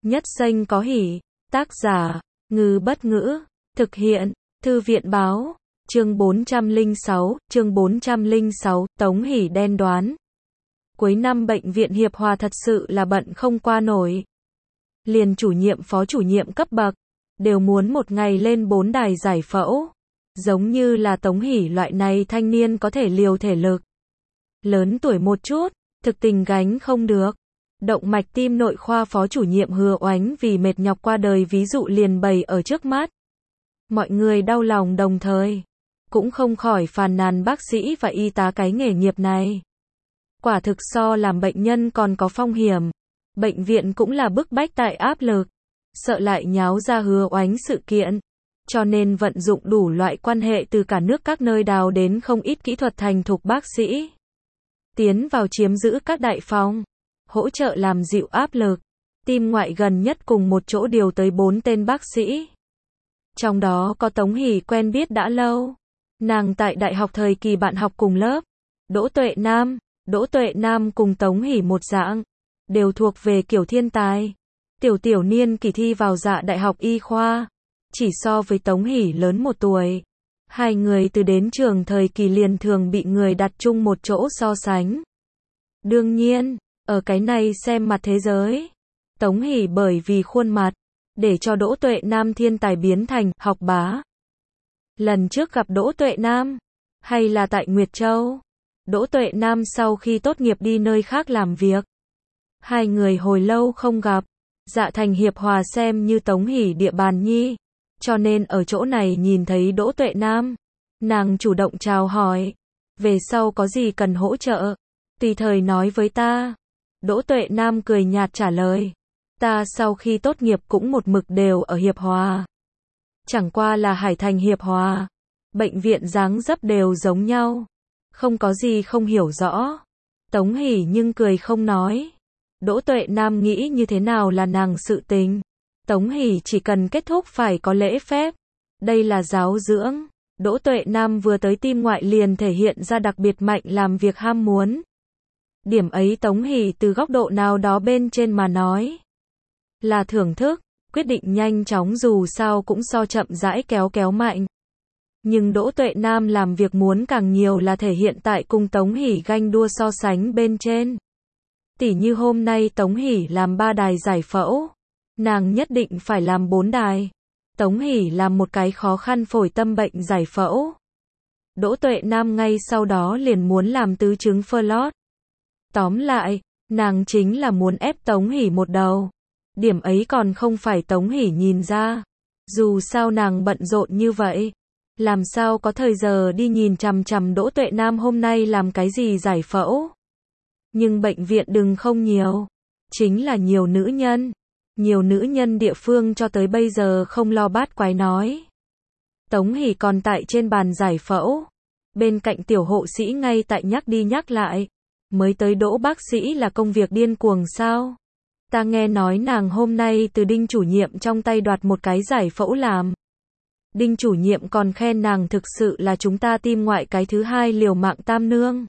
Nhất Xanh có hỉ. Tác giả, Ngư Bất Ngữ. Thực hiện, Thư viện Báo. Chương 406, Tống Hỷ đen đoán. Cuối năm bệnh viện Hiệp Hòa thật sự là bận không qua nổi. Liền chủ nhiệm phó chủ nhiệm cấp bậc, đều muốn một ngày lên 4 đài giải phẫu. Giống như là Tống Hỷ loại này thanh niên có thể liều thể lực. Lớn tuổi một chút, thực tình gánh không được. Động mạch tim nội khoa phó chủ nhiệm Hứa Oánh vì mệt nhọc qua đời ví dụ liền bày ở trước mắt. Mọi người đau lòng đồng thời, cũng không khỏi phàn nàn bác sĩ và y tá cái nghề nghiệp này. Quả thực so làm bệnh nhân còn có phong hiểm. Bệnh viện cũng là bức bách tại áp lực, sợ lại nháo ra Hứa Oánh sự kiện. Cho nên vận dụng đủ loại quan hệ từ cả nước các nơi đào đến không ít kỹ thuật thành thục bác sĩ. Tiến vào chiếm giữ các đại phòng, hỗ trợ làm dịu áp lực. Tim ngoại gần nhất cùng một chỗ điều tới 4 tên bác sĩ. Trong đó có Tống Hỷ quen biết đã lâu. Nàng tại đại học thời kỳ bạn học cùng lớp. Đỗ Tuệ Nam. Đỗ Tuệ Nam cùng Tống Hỷ một dạng, đều thuộc về kiểu thiên tài. Tiểu niên kỳ thi vào Dạ đại học y khoa, chỉ so với Tống Hỷ lớn 1 tuổi. Hai người từ đến trường thời kỳ liền thường bị người đặt chung một chỗ so sánh. Đương nhiên, ở cái này xem mặt thế giới, Tống Hỷ bởi vì khuôn mặt, để cho Đỗ Tuệ Nam thiên tài biến thành học bá. Lần trước gặp Đỗ Tuệ Nam, hay là tại Nguyệt Châu. Đỗ Tuệ Nam sau khi tốt nghiệp đi nơi khác làm việc. Hai người hồi lâu không gặp. Dạ thành Hiệp Hòa xem như Tống Hỷ địa bàn nhi. Cho nên ở chỗ này nhìn thấy Đỗ Tuệ Nam, nàng chủ động chào hỏi. Về sau có gì cần hỗ trợ, tùy thời nói với ta. Đỗ Tuệ Nam cười nhạt trả lời. Ta sau khi tốt nghiệp cũng một mực đều ở Hiệp Hòa. Chẳng qua là Hải Thành Hiệp Hòa. Bệnh viện dáng dấp đều giống nhau. Không có gì không hiểu rõ. Tống Hỷ nhưng cười không nói. Đỗ Tuệ Nam nghĩ như thế nào là nàng sự tình. Tống Hỷ chỉ cần kết thúc phải có lễ phép. Đây là giáo dưỡng. Đỗ Tuệ Nam vừa tới tim ngoại liền thể hiện ra đặc biệt mạnh làm việc ham muốn. Điểm ấy Tống Hỷ từ góc độ nào đó bên trên mà nói là thưởng thức, quyết định nhanh chóng dù sao cũng so chậm rãi kéo mạnh. Nhưng Đỗ Tuệ Nam làm việc muốn càng nhiều là thể hiện tại cùng Tống Hỷ ganh đua so sánh bên trên. Tỉ như hôm nay Tống Hỷ làm 3 đài giải phẫu, nàng nhất định phải làm 4 đài. Tống Hỷ làm một cái khó khăn phổi tâm bệnh giải phẫu. Đỗ Tuệ Nam ngay sau đó liền muốn làm tứ chứng Fallot. Tóm lại, nàng chính là muốn ép Tống Hỷ một đầu. Điểm ấy còn không phải Tống Hỷ nhìn ra. Dù sao nàng bận rộn như vậy, làm sao có thời giờ đi nhìn chằm chằm Đỗ Tuệ Nam hôm nay làm cái gì giải phẫu. Nhưng bệnh viện đừng không nhiều, chính là nhiều nữ nhân. Nhiều nữ nhân địa phương cho tới bây giờ không lo bát quái nói. Tống Hỷ còn tại trên bàn giải phẫu. Bên cạnh tiểu hộ sĩ ngay tại nhắc đi nhắc lại. Mới tới Đỗ bác sĩ là công việc điên cuồng sao? Ta nghe nói nàng hôm nay từ Đinh chủ nhiệm trong tay đoạt một cái giải phẫu làm. Đinh chủ nhiệm còn khen nàng thực sự là chúng ta tim ngoại cái thứ 2 liều mạng tam nương.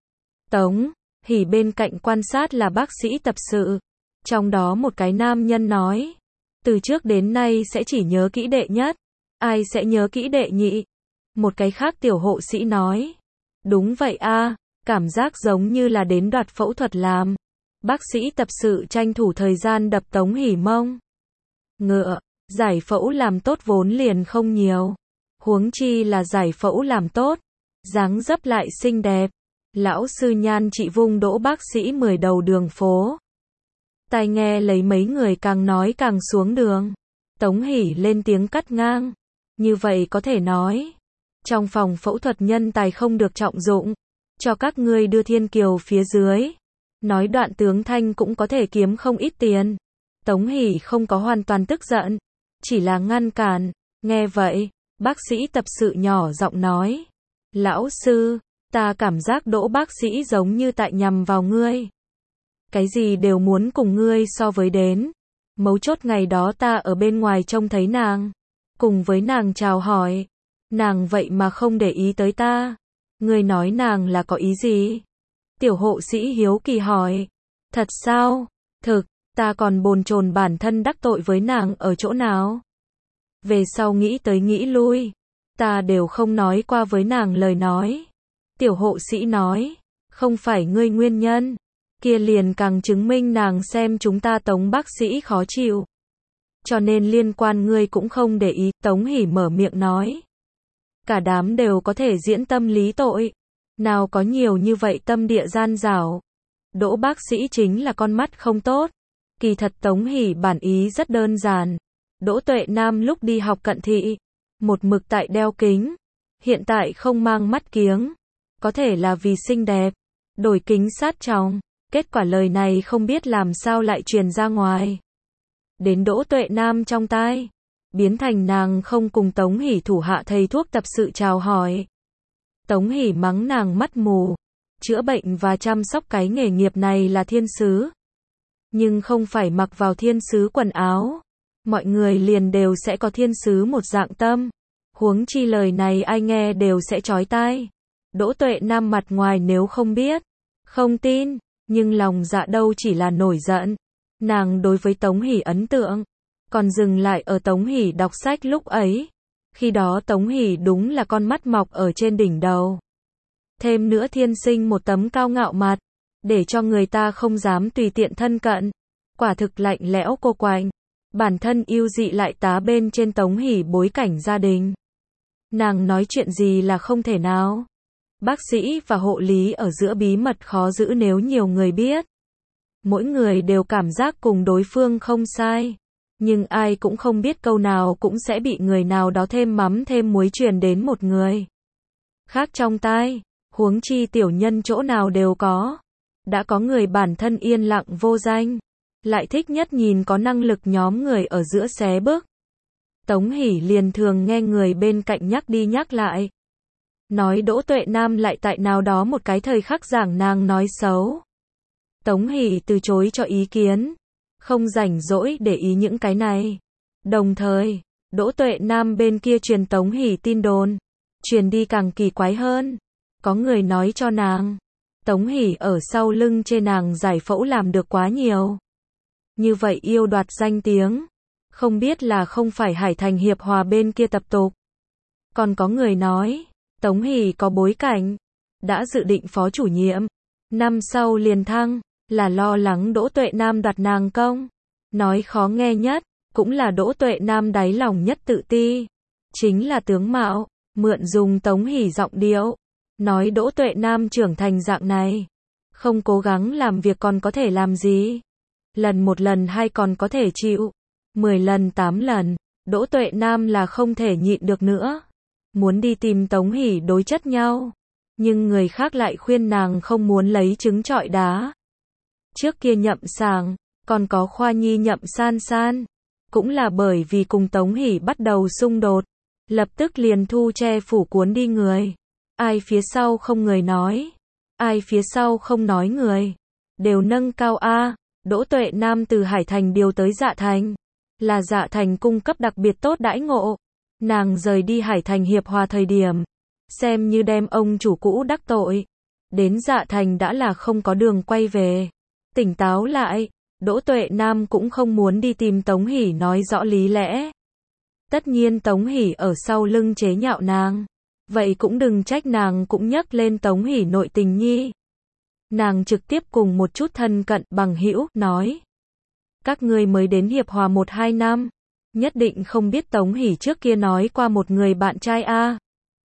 Tống Hỷ bên cạnh quan sát là bác sĩ tập sự. Trong đó một cái nam nhân nói. Từ trước đến nay sẽ chỉ nhớ kỹ đệ nhất. Ai sẽ nhớ kỹ đệ nhị? Một cái khác tiểu hộ sĩ nói. Đúng vậy a, cảm giác giống như là đến đoạt phẫu thuật làm. Bác sĩ tập sự tranh thủ thời gian đập Tống Hỷ mông. Ngựa, giải phẫu làm tốt vốn liền không nhiều. Huống chi là giải phẫu làm tốt. Dáng dấp lại xinh đẹp. Lão sư nhan trị vung Đỗ bác sĩ 10 đầu đường phố. Tai nghe lấy mấy người càng nói càng xuống đường. Tống Hỷ lên tiếng cắt ngang. Như vậy có thể nói. Trong phòng phẫu thuật nhân tài không được trọng dụng. Cho các ngươi đưa thiên kiều phía dưới. Nói đoạn tướng thanh cũng có thể kiếm không ít tiền. Tống Hỷ không có hoàn toàn tức giận. Chỉ là ngăn cản. Nghe vậy, bác sĩ tập sự nhỏ giọng nói. Lão sư, ta cảm giác Đỗ bác sĩ giống như tại nhằm vào ngươi. Cái gì đều muốn cùng ngươi so với đến. Mấu chốt ngày đó ta ở bên ngoài trông thấy nàng. Cùng với nàng chào hỏi. Nàng vậy mà không để ý tới ta. Ngươi nói nàng là có ý gì? Tiểu hộ sĩ hiếu kỳ hỏi. Thật sao? Thực, Ta còn bồn chồn bản thân đắc tội với nàng ở chỗ nào. Về sau nghĩ tới nghĩ lui, ta đều không nói qua với nàng lời nói. Tiểu hộ sĩ nói, không phải ngươi nguyên nhân, kia liền càng chứng minh nàng xem chúng ta Tống bác sĩ khó chịu. Cho nên liên quan ngươi cũng không để ý, Tống Hỷ mở miệng nói. Cả đám đều có thể diễn tâm lý tội, nào có nhiều như vậy tâm địa gian dảo. Đỗ bác sĩ chính là con mắt không tốt. Kỳ thật Tống Hỷ bản ý rất đơn giản. Đỗ Tuệ Nam lúc đi học cận thị, một mực tại đeo kính, hiện tại không mang mắt kiếng, có thể là vì xinh đẹp, đổi kính sát tròng. Kết quả lời này không biết làm sao lại truyền ra ngoài. Đến Đỗ Tuệ Nam trong tai, biến thành nàng không cùng Tống Hỷ thủ hạ thầy thuốc tập sự chào hỏi. Tống Hỷ mắng nàng mắt mù, chữa bệnh và chăm sóc cái nghề nghiệp này là thiên sứ. Nhưng không phải mặc vào thiên sứ quần áo, mọi người liền đều sẽ có thiên sứ một dạng tâm. Huống chi lời này ai nghe đều sẽ chói tai. Đỗ Tuệ Nam mặt ngoài nếu không biết, không tin, nhưng lòng dạ đâu chỉ là nổi giận. Nàng đối với Tống Hỷ ấn tượng, còn dừng lại ở Tống Hỷ đọc sách lúc ấy. Khi đó Tống Hỷ đúng là con mắt mọc ở trên đỉnh đầu. Thêm nữa thiên sinh một tấm cao ngạo mặt, để cho người ta không dám tùy tiện thân cận. Quả thực lạnh lẽo cô quạnh. Bản thân yêu dị lại tá bên trên Tống Hỷ bối cảnh gia đình. Nàng nói chuyện gì là không thể nào. Bác sĩ và hộ lý ở giữa bí mật khó giữ nếu nhiều người biết. Mỗi người đều cảm giác cùng đối phương không sai. Nhưng ai cũng không biết câu nào cũng sẽ bị người nào đó thêm mắm thêm muối truyền đến một người khác trong tai. Huống chi tiểu nhân chỗ nào đều có. Đã có người bản thân yên lặng vô danh, lại thích nhất nhìn có năng lực nhóm người ở giữa xé bước. Tống Hỷ liền thường nghe người bên cạnh nhắc đi nhắc lại. Nói Đỗ Tuệ Nam lại tại nào đó một cái thời khắc giảng nàng nói xấu. Tống Hỷ từ chối cho ý kiến, không rảnh rỗi để ý những cái này. Đồng thời, Đỗ Tuệ Nam bên kia truyền Tống Hỷ tin đồn, truyền đi càng kỳ quái hơn. Có người nói cho nàng, Tống Hỷ ở sau lưng chê nàng giải phẫu làm được quá nhiều. Như vậy yêu đoạt danh tiếng, không biết là không phải Hải Thành Hiệp Hòa bên kia tập tục. Còn có người nói, Tống Hỷ có bối cảnh, đã dự định phó chủ nhiệm, năm sau liền thăng, là lo lắng Đỗ Tuệ Nam đoạt nàng công. Nói khó nghe nhất, cũng là Đỗ Tuệ Nam đáy lòng nhất tự ti, chính là tướng mạo, mượn dùng Tống Hỷ giọng điệu, nói Đỗ Tuệ Nam trưởng thành dạng này, không cố gắng làm việc còn có thể làm gì. Lần một lần hai còn có thể chịu, 10 lần 8 lần, Đỗ Tuệ Nam là không thể nhịn được nữa. Muốn đi tìm Tống Hỷ đối chất nhau, nhưng người khác lại khuyên nàng không muốn lấy trứng trọi đá. Trước kia Nhậm Sàng, còn có Khoa Nhi Nhậm San San, cũng là bởi vì cùng Tống Hỷ bắt đầu xung đột, lập tức liền thu che phủ cuốn đi người. Ai phía sau không người nói, ai phía sau không nói người, đều nâng cao a. Đỗ Tuệ Nam từ Hải Thành điều tới Dạ Thành, là Dạ Thành cung cấp đặc biệt tốt đãi ngộ. Nàng rời đi Hải Thành Hiệp Hòa thời điểm, xem như đem ông chủ cũ đắc tội. Đến Dạ Thành đã là không có đường quay về. Tỉnh táo lại, Đỗ Tuệ Nam cũng không muốn đi tìm Tống Hỷ nói rõ lý lẽ. Tất nhiên Tống Hỷ ở sau lưng chế nhạo nàng, vậy cũng đừng trách nàng cũng nhắc lên Tống Hỷ nội tình nhi. Nàng trực tiếp cùng một chút thân cận bằng hữu nói, các ngươi mới đến Hiệp Hòa 1-2 năm, nhất định không biết Tống Hỷ trước kia nói qua một người bạn trai a.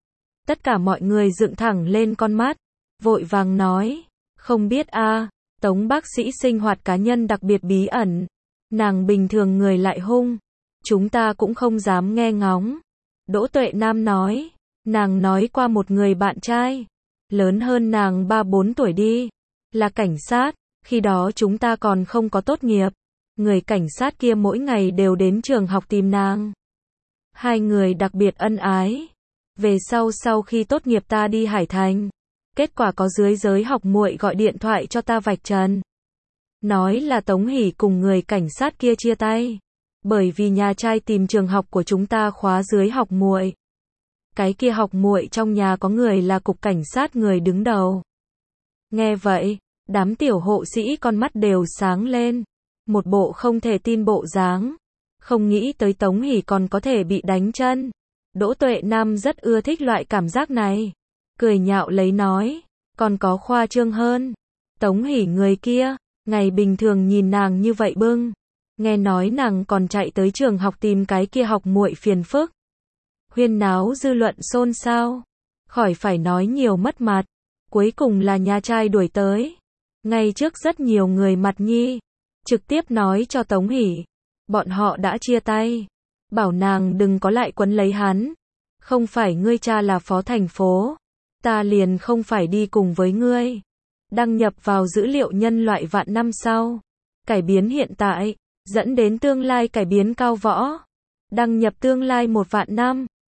Tất cả mọi người dựng thẳng lên con mắt, vội vàng nói, không biết a. Tống bác sĩ sinh hoạt cá nhân đặc biệt bí ẩn, nàng bình thường người lại hung, chúng ta cũng không dám nghe ngóng. Đỗ Tuệ Nam nói, nàng nói qua một người bạn trai, lớn hơn nàng 3-4 tuổi đi, là cảnh sát, khi đó chúng ta còn không có tốt nghiệp. Người cảnh sát kia mỗi ngày đều đến trường học tìm nàng. Hai người đặc biệt ân ái. Về sau khi tốt nghiệp ta đi Hải Thành, kết quả có dưới giới học muội gọi điện thoại cho ta vạch trần. Nói là Tống Hỷ cùng người cảnh sát kia chia tay, bởi vì nhà trai tìm trường học của chúng ta khóa dưới học muội. Cái kia học muội trong nhà có người là cục cảnh sát người đứng đầu. Nghe vậy, đám tiểu hộ sĩ con mắt đều sáng lên. một bộ không thể tin bộ dáng. Không nghĩ tới Tống Hỷ còn có thể bị đánh chân. Đỗ Tuệ Nam rất ưa thích loại cảm giác này. Cười nhạo lấy nói, còn có khoa trương hơn. Tống Hỷ người kia, ngày bình thường nhìn nàng như vậy bưng. Nghe nói nàng còn chạy tới trường học tìm cái kia học muội phiền phức. Huyên náo dư luận xôn xao. Khỏi phải nói nhiều mất mặt. Cuối cùng là nhà trai đuổi tới. Ngay trước rất nhiều người mặt nhi. Trực tiếp nói cho Tống Hỷ. Bọn họ đã chia tay. Bảo nàng đừng có lại quấn lấy hắn. Không phải ngươi cha là phó thành phố. Ta liền không phải đi cùng với ngươi. Đăng nhập vào dữ liệu nhân loại vạn năm sau. Cải biến hiện tại. Dẫn đến tương lai cải biến cao võ. Đăng nhập tương lai 1 vạn năm.